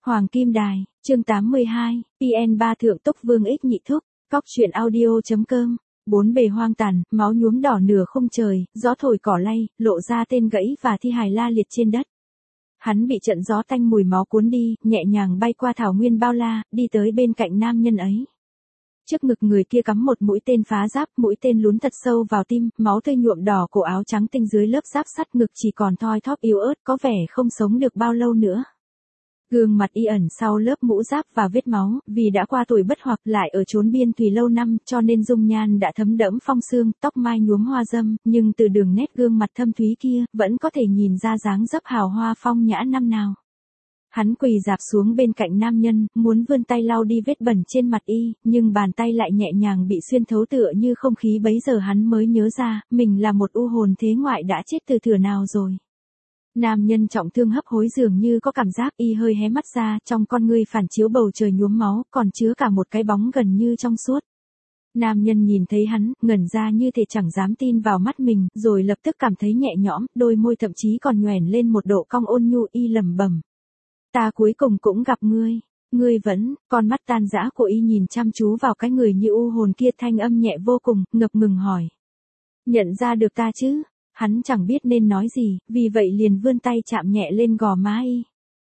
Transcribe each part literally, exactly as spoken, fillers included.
Hoàng Kim Đài, chương tám mươi hai, pê en ba Thượng Túc Vương Ích Nhị Thúc, cóc truyện audio.com. Bốn bề hoang tàn, máu nhuốm đỏ nửa khung trời, gió thổi cỏ lay, lộ ra tên gãy và thi hài la liệt trên đất. Hắn bị trận gió tanh mùi máu cuốn đi, nhẹ nhàng bay qua thảo nguyên bao la, đi tới bên cạnh nam nhân ấy. Trước ngực người kia cắm một mũi tên phá giáp, mũi tên lún thật sâu vào tim, máu tươi nhuộm đỏ cổ áo trắng tinh dưới lớp giáp sắt, ngực chỉ còn thoi thóp yếu ớt, có vẻ không sống được bao lâu nữa. Gương mặt y ẩn sau lớp mũ giáp và vết máu, vì đã qua tuổi bất hoặc lại ở chốn biên thùy lâu năm, cho nên dung nhan đã thấm đẫm phong sương, tóc mai nhuốm hoa dâm, nhưng từ đường nét gương mặt thâm thúy kia, vẫn có thể nhìn ra dáng dấp hào hoa phong nhã năm nào. Hắn quỳ dạp xuống bên cạnh nam nhân, muốn vươn tay lau đi vết bẩn trên mặt y, nhưng bàn tay lại nhẹ nhàng bị xuyên thấu tựa như không khí. Bấy giờ hắn mới nhớ ra, mình là một u hồn thế ngoại đã chết từ thuở nào rồi. Nam nhân trọng thương hấp hối dường như có cảm giác, y hơi hé mắt ra, trong con ngươi phản chiếu bầu trời nhuốm máu, còn chứa cả một cái bóng gần như trong suốt. Nam nhân nhìn thấy hắn, ngẩn ra như thể chẳng dám tin vào mắt mình, rồi lập tức cảm thấy nhẹ nhõm, đôi môi thậm chí còn nhoẻn lên một độ cong ôn nhu. Y lẩm bẩm: "Ta cuối cùng cũng gặp ngươi." Ngươi vẫn, con mắt tan rã của y nhìn chăm chú vào cái người như u hồn kia, thanh âm nhẹ vô cùng, ngập ngừng hỏi: "Nhận ra được ta chứ?" Hắn chẳng biết nên nói gì, vì vậy liền vươn tay chạm nhẹ lên gò má y.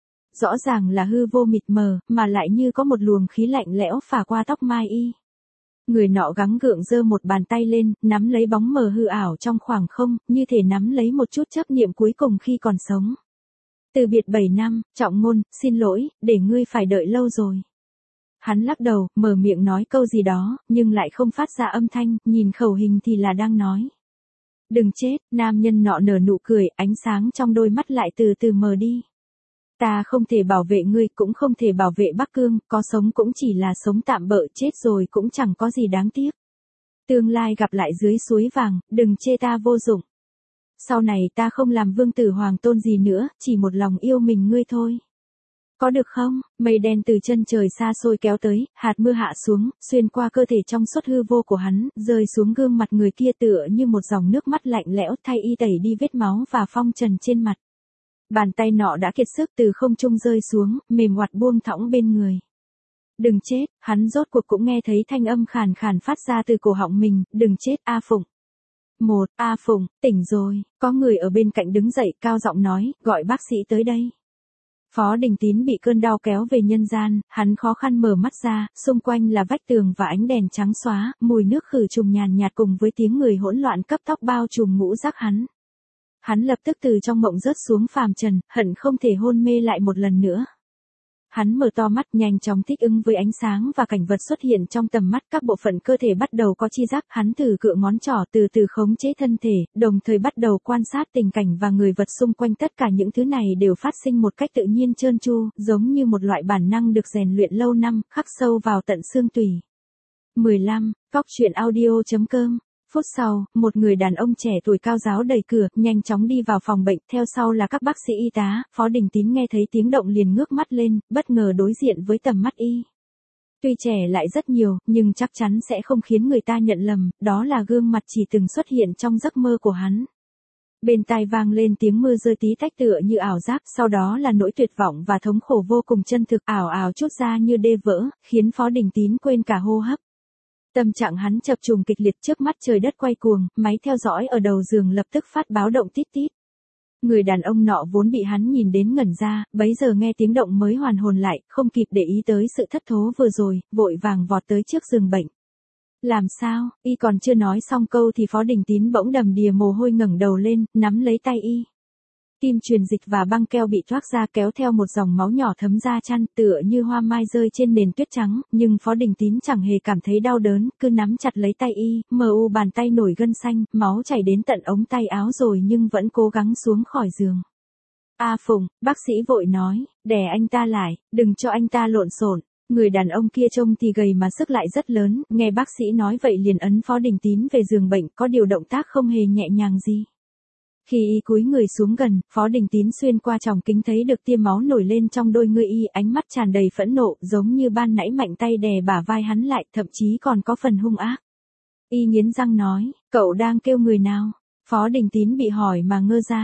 Rõ ràng là hư vô mịt mờ, mà lại như có một luồng khí lạnh lẽo phả qua tóc mai y. Người nọ gắng gượng giơ một bàn tay lên, nắm lấy bóng mờ hư ảo trong khoảng không, như thể nắm lấy một chút chấp niệm cuối cùng khi còn sống. "Từ biệt bảy năm, Trọng Ngôn, xin lỗi, để ngươi phải đợi lâu rồi." Hắn lắc đầu, mở miệng nói câu gì đó, nhưng lại không phát ra âm thanh, nhìn khẩu hình thì là đang nói: "Đừng chết." Nam nhân nọ nở nụ cười, ánh sáng trong đôi mắt lại từ từ mờ đi. "Ta không thể bảo vệ ngươi, cũng không thể bảo vệ Bắc Cương, có sống cũng chỉ là sống tạm bợ, chết rồi cũng chẳng có gì đáng tiếc. Tương lai gặp lại dưới suối vàng, đừng chê ta vô dụng. Sau này ta không làm vương tử hoàng tôn gì nữa, chỉ một lòng yêu mình ngươi thôi. Có được không?" Mây đen từ chân trời xa xôi kéo tới, hạt mưa hạ xuống, xuyên qua cơ thể trong suốt hư vô của hắn, rơi xuống gương mặt người kia tựa như một dòng nước mắt lạnh lẽo, thay y tẩy đi vết máu và phong trần trên mặt. Bàn tay nọ đã kiệt sức, từ không trung rơi xuống, mềm oặt buông thõng bên người. "Đừng chết." Hắn rốt cuộc cũng nghe thấy thanh âm khàn khàn phát ra từ cổ họng mình: "Đừng chết, A Phụng." "Một, A Phụng, tỉnh rồi." Có người ở bên cạnh đứng dậy, cao giọng nói: "Gọi bác sĩ tới đây." Phó Đình Tín bị cơn đau kéo về nhân gian, hắn khó khăn mở mắt ra, xung quanh là vách tường và ánh đèn trắng xóa, mùi nước khử trùng nhàn nhạt cùng với tiếng người hỗn loạn cấp tốc bao trùm ngũ giác hắn. Hắn lập tức từ trong mộng rớt xuống phàm trần, hận không thể hôn mê lại một lần nữa. Hắn mở to mắt, nhanh chóng thích ứng với ánh sáng và cảnh vật xuất hiện trong tầm mắt, các bộ phận cơ thể bắt đầu có chi giác, hắn thử cựa ngón trỏ từ từ khống chế thân thể, đồng thời bắt đầu quan sát tình cảnh và người vật xung quanh. Tất cả những thứ này đều phát sinh một cách tự nhiên trơn tru, giống như một loại bản năng được rèn luyện lâu năm, khắc sâu vào tận xương tủy. mười lăm, cóc truyện audio.com. Phút sau, một người đàn ông trẻ tuổi cao ráo đẩy cửa, nhanh chóng đi vào phòng bệnh, theo sau là các bác sĩ y tá. Phó Đình Tín nghe thấy tiếng động liền ngước mắt lên, bất ngờ đối diện với tầm mắt y. Tuy trẻ lại rất nhiều, nhưng chắc chắn sẽ không khiến người ta nhận lầm, đó là gương mặt chỉ từng xuất hiện trong giấc mơ của hắn. Bên tai vang lên tiếng mưa rơi tí tách tựa như ảo giác, sau đó là nỗi tuyệt vọng và thống khổ vô cùng chân thực, ảo ảo trút ra như đê vỡ, khiến Phó Đình Tín quên cả hô hấp. Tâm trạng hắn chập trùng kịch liệt, trước mắt trời đất quay cuồng, máy theo dõi ở đầu giường lập tức phát báo động tít tít. Người đàn ông nọ vốn bị hắn nhìn đến ngẩn ra, bấy giờ nghe tiếng động mới hoàn hồn lại, không kịp để ý tới sự thất thố vừa rồi, vội vàng vọt tới trước giường bệnh. "Làm sao?" Y còn chưa nói xong câu thì Phó Đình Tín bỗng đầm đìa mồ hôi ngẩng đầu lên, nắm lấy tay y. Kim truyền dịch và băng keo bị thoác ra, kéo theo một dòng máu nhỏ thấm ra chăn, tựa như hoa mai rơi trên nền tuyết trắng, nhưng Phó Đình Tín chẳng hề cảm thấy đau đớn, cứ nắm chặt lấy tay y, mờ u bàn tay nổi gân xanh, máu chảy đến tận ống tay áo rồi nhưng vẫn cố gắng xuống khỏi giường. "A Phụng," bác sĩ vội nói, "đè anh ta lại, đừng cho anh ta lộn xộn." Người đàn ông kia trông thì gầy mà sức lại rất lớn, nghe bác sĩ nói vậy liền ấn Phó Đình Tín về giường bệnh, có điều động tác không hề nhẹ nhàng gì. Khi y cúi người xuống gần, Phó Đình Tín xuyên qua tròng kính thấy được tia máu nổi lên trong đôi ngươi y, ánh mắt tràn đầy phẫn nộ, giống như ban nãy mạnh tay đè bả vai hắn lại, thậm chí còn có phần hung ác. Y nghiến răng nói: "Cậu đang kêu người nào?" Phó Đình Tín bị hỏi mà ngơ ra.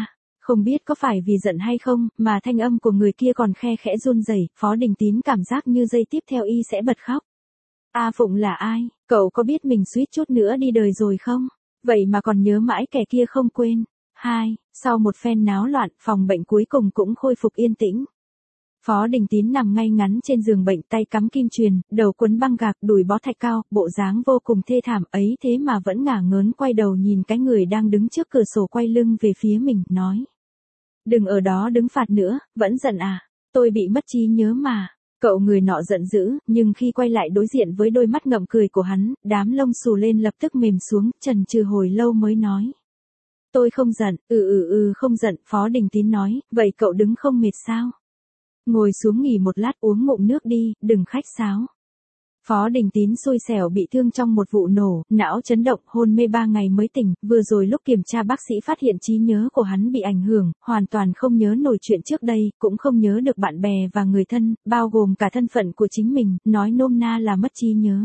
Không biết có phải vì giận hay không, mà thanh âm của người kia còn khe khẽ run rẩy, Phó Đình Tín cảm giác như giây tiếp theo y sẽ bật khóc. A Phụng là ai? Cậu có biết mình suýt chút nữa đi đời rồi không? Vậy mà còn nhớ mãi kẻ kia không quên. Hai, sau một phen náo loạn, phòng bệnh cuối cùng cũng khôi phục yên tĩnh. Phó Đình Tín nằm ngay ngắn trên giường bệnh, tay cắm kim truyền, đầu quấn băng gạc, đùi bó thạch cao, bộ dáng vô cùng thê thảm ấy thế mà vẫn ngả ngớn quay đầu nhìn cái người đang đứng trước cửa sổ quay lưng về phía mình, nói. Đừng ở đó đứng phạt nữa, vẫn giận à? Tôi bị mất trí nhớ mà. Cậu người nọ giận dữ, nhưng khi quay lại đối diện với đôi mắt ngậm cười của hắn, đám lông xù lên lập tức mềm xuống, chần chừ hồi lâu mới nói. Tôi không giận, ừ ừ ừ không giận, Phó Đình Tín nói, vậy cậu đứng không mệt sao? Ngồi xuống nghỉ một lát uống ngụm nước đi, đừng khách sáo. Phó Đình Tín xui xẻo bị thương trong một vụ nổ, não chấn động, hôn mê ba ngày mới tỉnh, vừa rồi lúc kiểm tra bác sĩ phát hiện trí nhớ của hắn bị ảnh hưởng, hoàn toàn không nhớ nổi chuyện trước đây, cũng không nhớ được bạn bè và người thân, bao gồm cả thân phận của chính mình, nói nôm na là mất trí nhớ.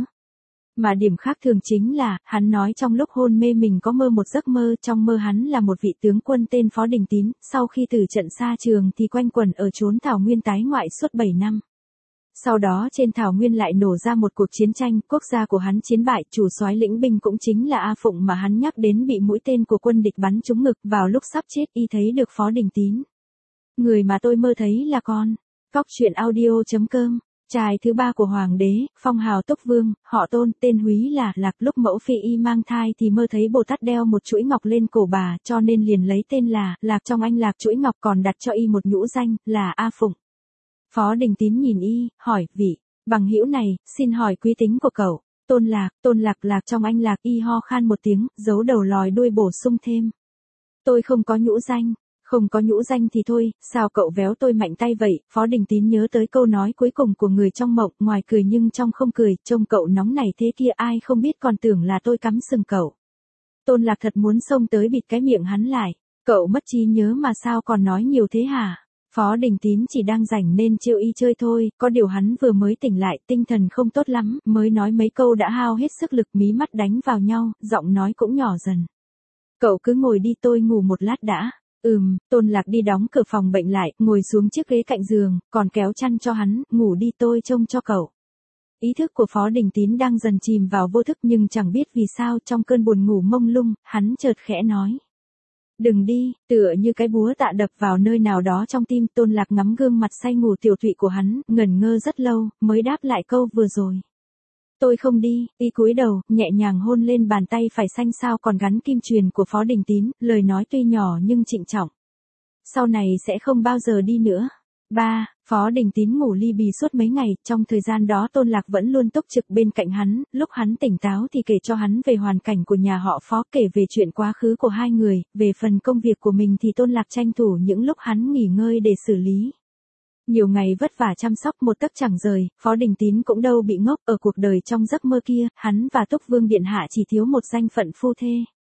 Mà điểm khác thường chính là, hắn nói trong lúc hôn mê mình có mơ một giấc mơ, trong mơ hắn là một vị tướng quân tên Phó Đình Tín, sau khi từ trận xa trường thì quanh quẩn ở chốn thảo nguyên tái ngoại suốt bảy năm. Sau đó trên thảo nguyên lại nổ ra một cuộc chiến tranh, quốc gia của hắn chiến bại, chủ soái lĩnh binh cũng chính là A Phụng mà hắn nhắc đến bị mũi tên của quân địch bắn trúng ngực, vào lúc sắp chết y thấy được Phó Đình Tín. Người mà tôi mơ thấy là con. Cóc truyện audio chấm com. Trai thứ ba của hoàng đế, phong hào Túc Vương, họ Tôn, tên Húy là Lạc. Lúc mẫu phi y mang thai thì mơ thấy Bồ Tát đeo một chuỗi ngọc lên cổ bà, cho nên liền lấy tên là Lạc. Trong anh Lạc chuỗi ngọc còn đặt cho y một nhũ danh là A Phụng. Phó Đình Tín nhìn y, hỏi, vị bằng hữu này, xin hỏi quý tính của cậu. Tôn Lạc, Tôn Lạc Lạc trong anh Lạc, y ho khan một tiếng, giấu đầu lòi đuôi bổ sung thêm. Tôi không có nhũ danh. Không có nhũ danh thì thôi, sao cậu véo tôi mạnh tay vậy? Phó Đình Tín nhớ tới câu nói cuối cùng của người trong mộng, ngoài cười nhưng trong không cười, trông cậu nóng này thế kia ai không biết còn tưởng là tôi cắm sừng cậu. Tôn Lạc thật muốn xông tới bịt cái miệng hắn lại. Cậu mất trí nhớ mà sao còn nói nhiều thế hả? Phó Đình Tín chỉ đang rảnh nên trêu y chơi thôi, có điều hắn vừa mới tỉnh lại, tinh thần không tốt lắm, mới nói mấy câu đã hao hết sức lực, mí mắt đánh vào nhau, giọng nói cũng nhỏ dần. Cậu cứ ngồi đi, tôi ngủ một lát đã. Ừm, Tôn Lạc đi đóng cửa phòng bệnh lại, ngồi xuống chiếc ghế cạnh giường, còn kéo chăn cho hắn, ngủ đi tôi trông cho cậu. Ý thức của Phó Đình Tín đang dần chìm vào vô thức nhưng chẳng biết vì sao trong cơn buồn ngủ mông lung, hắn chợt khẽ nói. Đừng đi, tựa như cái búa tạ đập vào nơi nào đó trong tim. Tôn Lạc ngắm gương mặt say ngủ tiểu thụy của hắn, ngẩn ngơ rất lâu, mới đáp lại câu vừa rồi. Tôi không đi, y cúi đầu, nhẹ nhàng hôn lên bàn tay phải xanh xao còn gắn kim truyền của Phó Đình Tín, lời nói tuy nhỏ nhưng trịnh trọng. Sau này sẽ không bao giờ đi nữa. ba. Phó Đình Tín ngủ li bì suốt mấy ngày, trong thời gian đó Tôn Lạc vẫn luôn túc trực bên cạnh hắn, lúc hắn tỉnh táo thì kể cho hắn về hoàn cảnh của nhà họ Phó, kể về chuyện quá khứ của hai người, về phần công việc của mình thì Tôn Lạc tranh thủ những lúc hắn nghỉ ngơi để xử lý. Nhiều ngày vất vả chăm sóc một tấc chẳng rời, Phó Đình Tín cũng đâu bị ngốc, ở cuộc đời trong giấc mơ kia, hắn và Túc Vương Điện Hạ chỉ thiếu một danh phận phu thê.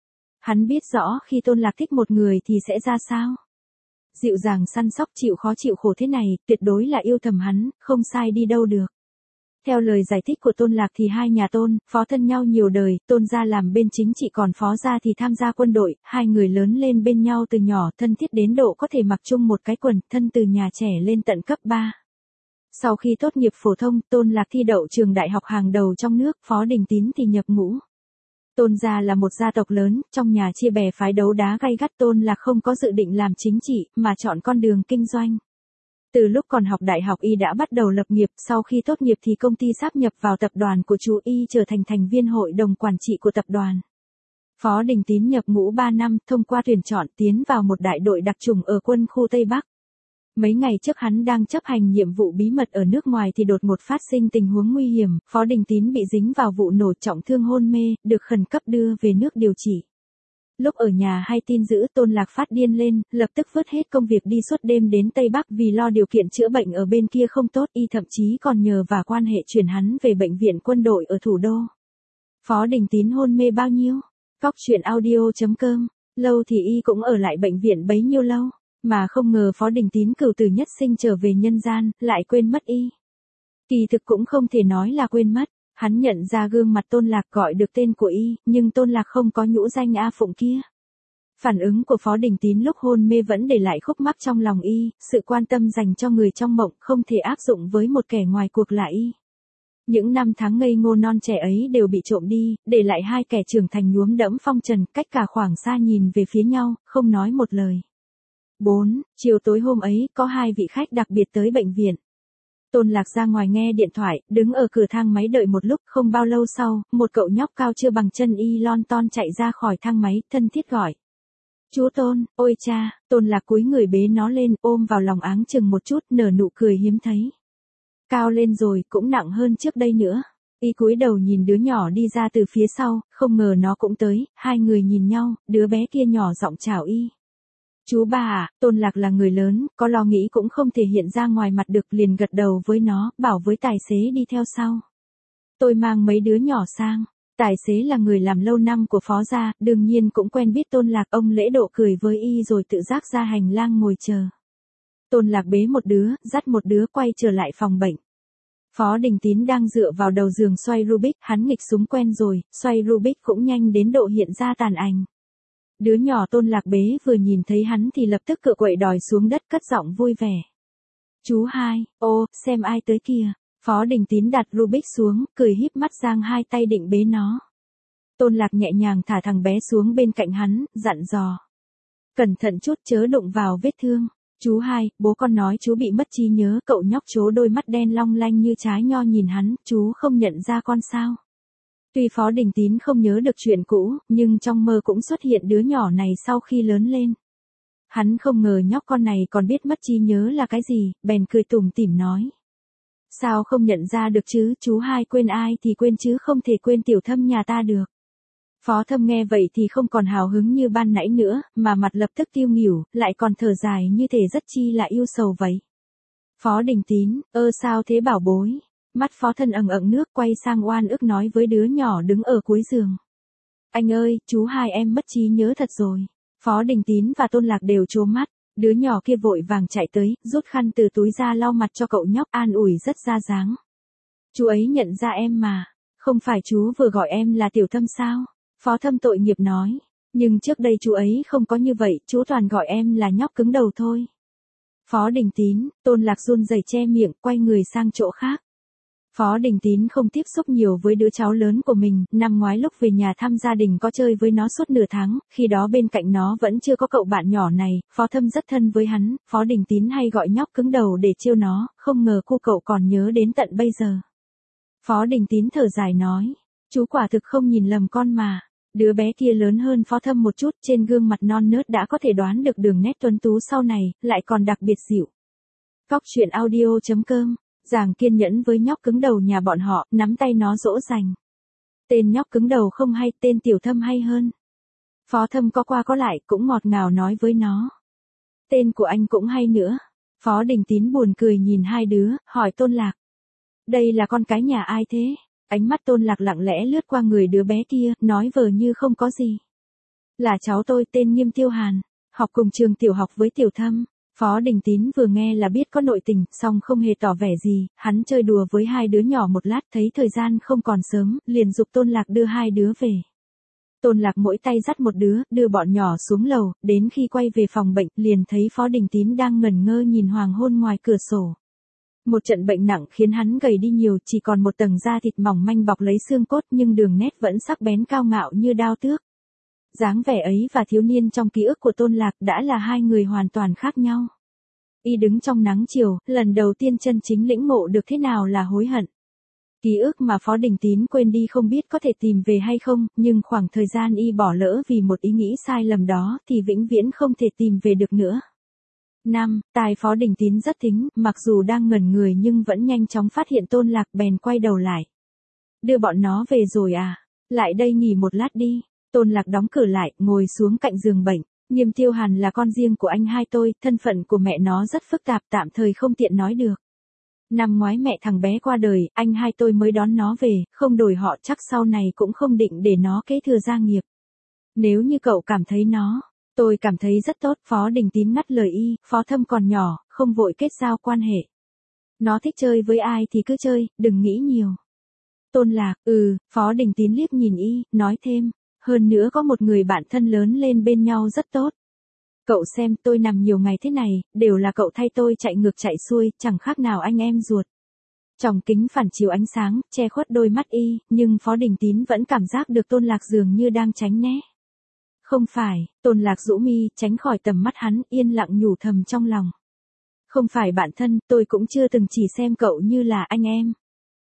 Hắn biết rõ khi Tôn Lạc thích một người thì sẽ ra sao. Dịu dàng săn sóc chịu khó chịu khổ thế này, tuyệt đối là yêu thầm hắn, không sai đi đâu được. Theo lời giải thích của Tôn Lạc thì hai nhà Tôn, Phó thân nhau nhiều đời, Tôn gia làm bên chính trị còn Phó gia thì tham gia quân đội, hai người lớn lên bên nhau từ nhỏ, thân thiết đến độ có thể mặc chung một cái quần, thân từ nhà trẻ lên tận cấp ba. Sau khi tốt nghiệp phổ thông, Tôn Lạc thi đậu trường đại học hàng đầu trong nước, Phó Đình Tín thì nhập ngũ. Tôn gia là một gia tộc lớn, trong nhà chia bè phái đấu đá gay gắt. Tôn Lạc không có dự định làm chính trị, mà chọn con đường kinh doanh. Từ lúc còn học đại học y đã bắt đầu lập nghiệp, sau khi tốt nghiệp thì công ty sáp nhập vào tập đoàn của chú y trở thành thành viên hội đồng quản trị của tập đoàn. Phó Đình Tín nhập ngũ ba năm, thông qua tuyển chọn tiến vào một đại đội đặc chủng ở quân khu Tây Bắc. Mấy ngày trước hắn đang chấp hành nhiệm vụ bí mật ở nước ngoài thì đột ngột phát sinh tình huống nguy hiểm, Phó Đình Tín bị dính vào vụ nổ trọng thương hôn mê, được khẩn cấp đưa về nước điều trị. Lúc ở nhà hay tin dữ Tôn Lạc phát điên lên, lập tức vứt hết công việc đi suốt đêm đến Tây Bắc vì lo điều kiện chữa bệnh ở bên kia không tốt, y thậm chí còn nhờ và quan hệ chuyển hắn về bệnh viện quân đội ở thủ đô. Phó Đình Tín hôn mê bao nhiêu? Cóc truyện audio chấm com. Lâu thì y cũng ở lại bệnh viện bấy nhiêu lâu, mà không ngờ Phó Đình Tín cửu tử nhất sinh trở về nhân gian, lại quên mất y. Kỳ thực cũng không thể nói là quên mất. Hắn nhận ra gương mặt Tôn Lạc gọi được tên của y, nhưng Tôn Lạc không có nhũ danh A Phụng kia. Phản ứng của Phó Đình Tín lúc hôn mê vẫn để lại khúc mắc trong lòng y, sự quan tâm dành cho người trong mộng không thể áp dụng với một kẻ ngoài cuộc là y. Những năm tháng ngây ngô non trẻ ấy đều bị trộm đi, để lại hai kẻ trưởng thành nhuốm đẫm phong trần, cách cả khoảng xa nhìn về phía nhau, không nói một lời. bốn. Chiều tối hôm ấy, có hai vị khách đặc biệt tới bệnh viện. Tôn Lạc ra ngoài nghe điện thoại, đứng ở cửa thang máy đợi một lúc, không bao lâu sau, một cậu nhóc cao chưa bằng chân y lon ton chạy ra khỏi thang máy, thân thiết gọi. Chú Tôn, ôi cha, Tôn Lạc cúi người bế nó lên, ôm vào lòng áng chừng một chút, nở nụ cười hiếm thấy. Cao lên rồi, cũng nặng hơn trước đây nữa. Y cúi đầu nhìn đứa nhỏ đi ra từ phía sau, không ngờ nó cũng tới, hai người nhìn nhau, đứa bé kia nhỏ giọng chào y. Chú ba à, Tôn Lạc là người lớn, có lo nghĩ cũng không thể hiện ra ngoài mặt được, liền gật đầu với nó, bảo với tài xế đi theo sau. Tôi mang mấy đứa nhỏ sang. Tài xế là người làm lâu năm của Phó gia, đương nhiên cũng quen biết Tôn Lạc, ông lễ độ cười với y rồi tự giác ra hành lang ngồi chờ. Tôn Lạc bế một đứa, dắt một đứa quay trở lại phòng bệnh. Phó Đình Tín đang dựa vào đầu giường xoay Rubik, hắn nghịch súng quen rồi, xoay Rubik cũng nhanh đến độ hiện ra tàn ảnh. Đứa nhỏ Tôn Lạc bế vừa nhìn thấy hắn thì lập tức cựa quậy đòi xuống đất, cất giọng vui vẻ. Chú hai, ô, xem ai tới kìa. Phó Đình Tín đặt Rubik xuống, cười híp mắt giang hai tay định bế nó. Tôn Lạc nhẹ nhàng thả thằng bé xuống bên cạnh hắn, dặn dò. Cẩn thận chút chớ đụng vào vết thương. Chú hai, bố con nói chú bị mất trí nhớ, cậu nhóc chố đôi mắt đen long lanh như trái nho nhìn hắn, chú không nhận ra con sao. Tuy Phó Đình Tín không nhớ được chuyện cũ, nhưng trong mơ cũng xuất hiện đứa nhỏ này sau khi lớn lên. Hắn không ngờ nhóc con này còn biết mất trí nhớ là cái gì, bèn cười tủm tỉm nói. Sao không nhận ra được chứ, chú hai quên ai thì quên chứ không thể quên tiểu Thâm nhà ta được. Phó Thâm nghe vậy thì không còn hào hứng như ban nãy nữa, mà mặt lập tức tiêu nghỉu, lại còn thở dài như thể rất chi là yêu sầu vậy. Phó Đình Tín, ơ sao thế bảo bối. Mắt Phó Thân ẩn ẩn nước, quay sang oan ức nói với đứa nhỏ đứng ở cuối giường. Anh ơi, chú hai em mất trí nhớ thật rồi. Phó Đình Tín và Tôn Lạc đều trố mắt. Đứa nhỏ kia vội vàng chạy tới, rút khăn từ túi ra lau mặt cho cậu nhóc, an ủi rất ra dáng. Chú ấy nhận ra em mà. Không phải chú vừa gọi em là tiểu Thâm sao? Phó Thâm tội nghiệp nói. Nhưng trước đây chú ấy không có như vậy, chú toàn gọi em là nhóc cứng đầu thôi. Phó Đình Tín, Tôn Lạc run rẩy che miệng, quay người sang chỗ khác. Phó Đình Tín không tiếp xúc nhiều với đứa cháu lớn của mình, năm ngoái lúc về nhà thăm gia đình có chơi với nó suốt nửa tháng, khi đó bên cạnh nó vẫn chưa có cậu bạn nhỏ này, Phó Thâm rất thân với hắn, Phó Đình Tín hay gọi nhóc cứng đầu để trêu nó, không ngờ cô cậu còn nhớ đến tận bây giờ. Phó Đình Tín thở dài nói, chú quả thực không nhìn lầm con mà. Đứa bé kia lớn hơn Phó Thâm một chút, trên gương mặt non nớt đã có thể đoán được đường nét tuấn tú sau này, lại còn đặc biệt dịu. Cóc truyện audio chấm com. Giàng kiên nhẫn với nhóc cứng đầu nhà bọn họ, nắm tay nó dỗ dành. Tên nhóc cứng đầu không hay, tên tiểu Thâm hay hơn. Phó Thâm có qua có lại, cũng ngọt ngào nói với nó. Tên của anh cũng hay nữa. Phó Đình Tín buồn cười nhìn hai đứa, hỏi Tôn Lạc. Đây là con cái nhà ai thế? Ánh mắt Tôn Lạc lặng lẽ lướt qua người đứa bé kia, nói vờ như không có gì. Là cháu tôi, tên Nghiêm Tiêu Hàn, học cùng trường tiểu học với tiểu Thâm. Phó Đình Tín vừa nghe là biết có nội tình, song không hề tỏ vẻ gì, hắn chơi đùa với hai đứa nhỏ một lát thấy thời gian không còn sớm, liền giục Tôn Lạc đưa hai đứa về. Tôn Lạc mỗi tay dắt một đứa, đưa bọn nhỏ xuống lầu, đến khi quay về phòng bệnh, liền thấy Phó Đình Tín đang ngẩn ngơ nhìn hoàng hôn ngoài cửa sổ. Một trận bệnh nặng khiến hắn gầy đi nhiều, chỉ còn một tầng da thịt mỏng manh bọc lấy xương cốt nhưng đường nét vẫn sắc bén cao ngạo như đao tước. Dáng vẻ ấy và thiếu niên trong ký ức của Tôn Lạc đã là hai người hoàn toàn khác nhau. Y đứng trong nắng chiều, lần đầu tiên chân chính lĩnh ngộ được thế nào là hối hận. Ký ức mà Phó Đình Tín quên đi không biết có thể tìm về hay không, nhưng khoảng thời gian y bỏ lỡ vì một ý nghĩ sai lầm đó thì vĩnh viễn không thể tìm về được nữa. năm. Tai Phó Đình Tín rất thính, mặc dù đang ngẩn người nhưng vẫn nhanh chóng phát hiện Tôn Lạc, bèn quay đầu lại. Đưa bọn nó về rồi à? Lại đây nghỉ một lát đi. Tôn Lạc đóng cửa lại, ngồi xuống cạnh giường bệnh. Nghiêm Tiêu Hàn là con riêng của anh hai tôi, thân phận của mẹ nó rất phức tạp, tạm thời không tiện nói được. Năm ngoái mẹ thằng bé qua đời, anh hai tôi mới đón nó về, không đổi họ chắc sau này cũng không định để nó kế thừa gia nghiệp. Nếu như cậu cảm thấy nó, tôi cảm thấy rất tốt. Phó Đình Tín ngắt lời y, Phó Thâm còn nhỏ, không vội kết giao quan hệ. Nó thích chơi với ai thì cứ chơi, đừng nghĩ nhiều. Tôn Lạc, ừ, Phó Đình Tín liếc nhìn y, nói thêm. hơn nữa có một người bạn thân lớn lên bên nhau rất tốt. Cậu xem tôi nằm nhiều ngày thế này, đều là cậu thay tôi chạy ngược chạy xuôi, chẳng khác nào anh em ruột. Tròng kính phản chiếu ánh sáng, che khuất đôi mắt y, nhưng Phó Đình Tín vẫn cảm giác được Tôn Lạc dường như đang tránh né. Không phải, Tôn Lạc rũ mi, tránh khỏi tầm mắt hắn, yên lặng nhủ thầm trong lòng. Không phải bạn thân, tôi cũng chưa từng chỉ xem cậu như là anh em.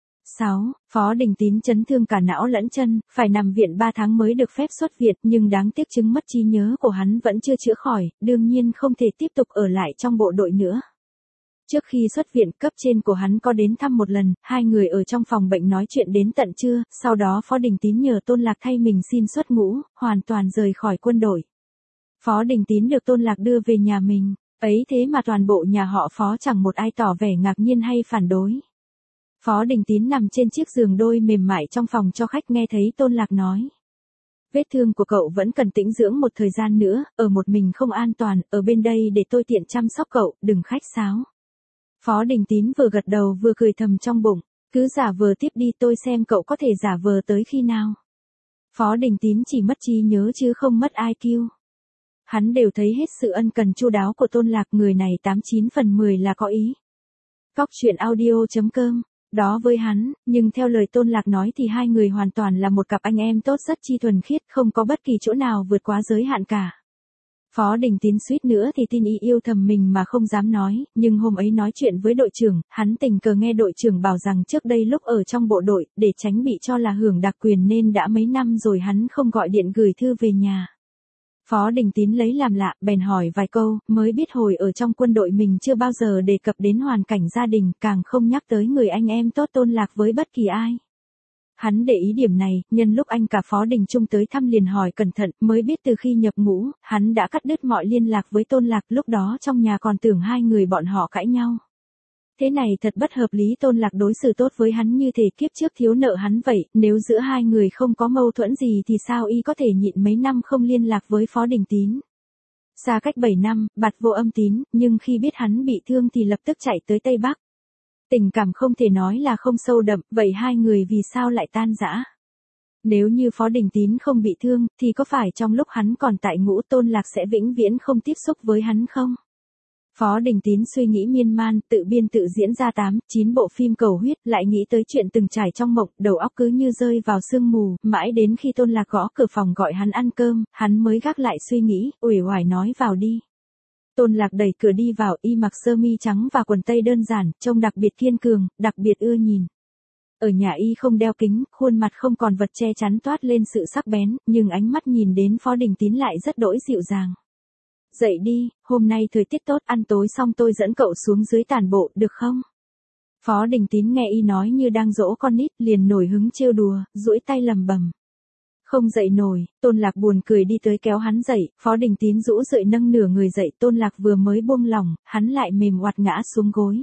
sáu. Phó Đình Tín chấn thương cả não lẫn chân, phải nằm viện ba tháng mới được phép xuất viện, nhưng đáng tiếc chứng mất trí nhớ của hắn vẫn chưa chữa khỏi, đương nhiên không thể tiếp tục ở lại trong bộ đội nữa. Trước khi xuất viện, cấp trên của hắn có đến thăm một lần, hai người ở trong phòng bệnh nói chuyện đến tận trưa, sau đó Phó Đình Tín nhờ Tôn Lạc thay mình xin xuất ngũ, hoàn toàn rời khỏi quân đội. Phó Đình Tín được Tôn Lạc đưa về nhà mình, ấy thế mà toàn bộ nhà họ Phó chẳng một ai tỏ vẻ ngạc nhiên hay phản đối. Phó Đình Tín nằm trên chiếc giường đôi mềm mại trong phòng cho khách nghe thấy Tôn Lạc nói. Vết thương của cậu vẫn cần tĩnh dưỡng một thời gian nữa, ở một mình không an toàn, ở bên đây để tôi tiện chăm sóc cậu, đừng khách sáo. Phó Đình Tín vừa gật đầu vừa cười thầm trong bụng, cứ giả vờ tiếp đi tôi xem cậu có thể giả vờ tới khi nào. Phó Đình Tín chỉ mất trí nhớ chứ không mất i kiu. Hắn đều thấy hết sự ân cần chu đáo của Tôn Lạc, người này tám chín phần mười là có ý. Cóc truyện audio chấm com. Đó với hắn, nhưng theo lời Tôn Lạc nói thì hai người hoàn toàn là một cặp anh em tốt rất chi thuần khiết, không có bất kỳ chỗ nào vượt quá giới hạn cả. Phó Đình Tín suýt nữa thì tin y yêu thầm mình mà không dám nói, nhưng hôm ấy nói chuyện với đội trưởng, hắn tình cờ nghe đội trưởng bảo rằng trước đây lúc ở trong bộ đội, để tránh bị cho là hưởng đặc quyền nên đã mấy năm rồi hắn không gọi điện gửi thư về nhà. Phó Đình Tín lấy làm lạ, bèn hỏi vài câu, mới biết hồi ở trong quân đội mình chưa bao giờ đề cập đến hoàn cảnh gia đình, càng không nhắc tới người anh em tốt Tôn Lạc với bất kỳ ai. Hắn để ý điểm này, nhân lúc anh cả Phó Đình Trung tới thăm liền hỏi cẩn thận, mới biết từ khi nhập ngũ, hắn đã cắt đứt mọi liên lạc với Tôn Lạc, lúc đó trong nhà còn tưởng hai người bọn họ cãi nhau. Thế này thật bất hợp lý, Tôn Lạc đối xử tốt với hắn như thể kiếp trước thiếu nợ hắn vậy, nếu giữa hai người không có mâu thuẫn gì thì sao y có thể nhịn mấy năm không liên lạc với Phó Đình Tín. Xa cách bảy năm, bạt vô âm tín, nhưng khi biết hắn bị thương thì lập tức chạy tới Tây Bắc. Tình cảm không thể nói là không sâu đậm, vậy hai người vì sao lại tan rã? Nếu như Phó Đình Tín không bị thương, thì có phải trong lúc hắn còn tại ngũ Tôn Lạc sẽ vĩnh viễn không tiếp xúc với hắn không? Phó Đình Tín suy nghĩ miên man, tự biên tự diễn ra tám, chín bộ phim cầu huyết, lại nghĩ tới chuyện từng trải trong mộng, đầu óc cứ như rơi vào sương mù, mãi đến khi Tôn Lạc gõ cửa phòng gọi hắn ăn cơm, hắn mới gác lại suy nghĩ, uể oải nói vào đi. Tôn Lạc đẩy cửa đi vào, y mặc sơ mi trắng và quần tây đơn giản, trông đặc biệt kiên cường, đặc biệt ưa nhìn. Ở nhà y không đeo kính, khuôn mặt không còn vật che chắn toát lên sự sắc bén, nhưng ánh mắt nhìn đến Phó Đình Tín lại rất đỗi dịu dàng. Dậy đi, hôm nay thời tiết tốt, ăn tối xong tôi dẫn cậu xuống dưới tản bộ, được không? Phó Đình Tín nghe y nói như đang dỗ con nít, liền nổi hứng trêu đùa, duỗi tay lầm bầm. Không dậy nổi, Tôn Lạc buồn cười đi tới kéo hắn dậy, Phó Đình Tín rũ rượi nâng nửa người dậy, Tôn Lạc vừa mới buông lỏng, hắn lại mềm oặt ngã xuống gối.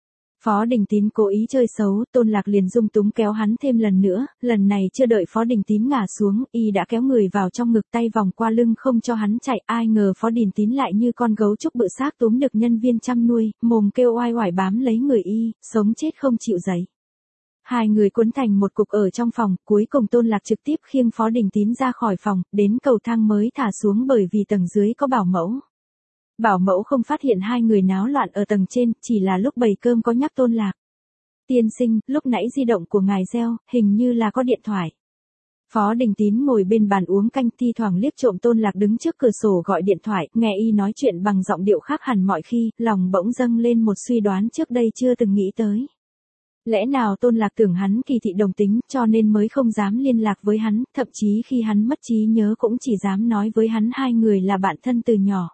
Phó Đình Tín cố ý chơi xấu, Tôn Lạc liền dung túng kéo hắn thêm lần nữa, lần này chưa đợi Phó Đình Tín ngả xuống, y đã kéo người vào trong ngực, tay vòng qua lưng không cho hắn chạy, ai ngờ Phó Đình Tín lại như con gấu trúc bự xác túm được nhân viên chăm nuôi, mồm kêu oai oải bám lấy người y, sống chết không chịu dậy. Hai người cuốn thành một cục ở trong phòng, cuối cùng Tôn Lạc trực tiếp khiêng Phó Đình Tín ra khỏi phòng, đến cầu thang mới thả xuống bởi vì tầng dưới có bảo mẫu. Bảo mẫu không phát hiện hai người náo loạn ở tầng trên, chỉ là lúc bày cơm có nhắc Tôn Lạc. Tiên sinh, lúc nãy di động của ngài reo, hình như là có điện thoại. Phó Đình Tín ngồi bên bàn uống canh, thi thoảng liếc trộm Tôn Lạc đứng trước cửa sổ gọi điện thoại, nghe y nói chuyện bằng giọng điệu khác hẳn mọi khi, lòng bỗng dâng lên một suy đoán trước đây chưa từng nghĩ tới. Lẽ nào Tôn Lạc tưởng hắn kỳ thị đồng tính, cho nên mới không dám liên lạc với hắn, thậm chí khi hắn mất trí nhớ cũng chỉ dám nói với hắn hai người là bạn thân từ nhỏ.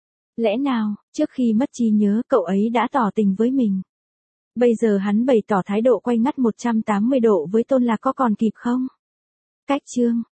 Lẽ nào, trước khi mất trí nhớ cậu ấy đã tỏ tình với mình? Bây giờ hắn bày tỏ thái độ quay ngắt một trăm tám mươi độ với Tôn Lạc có còn kịp không? Cách chương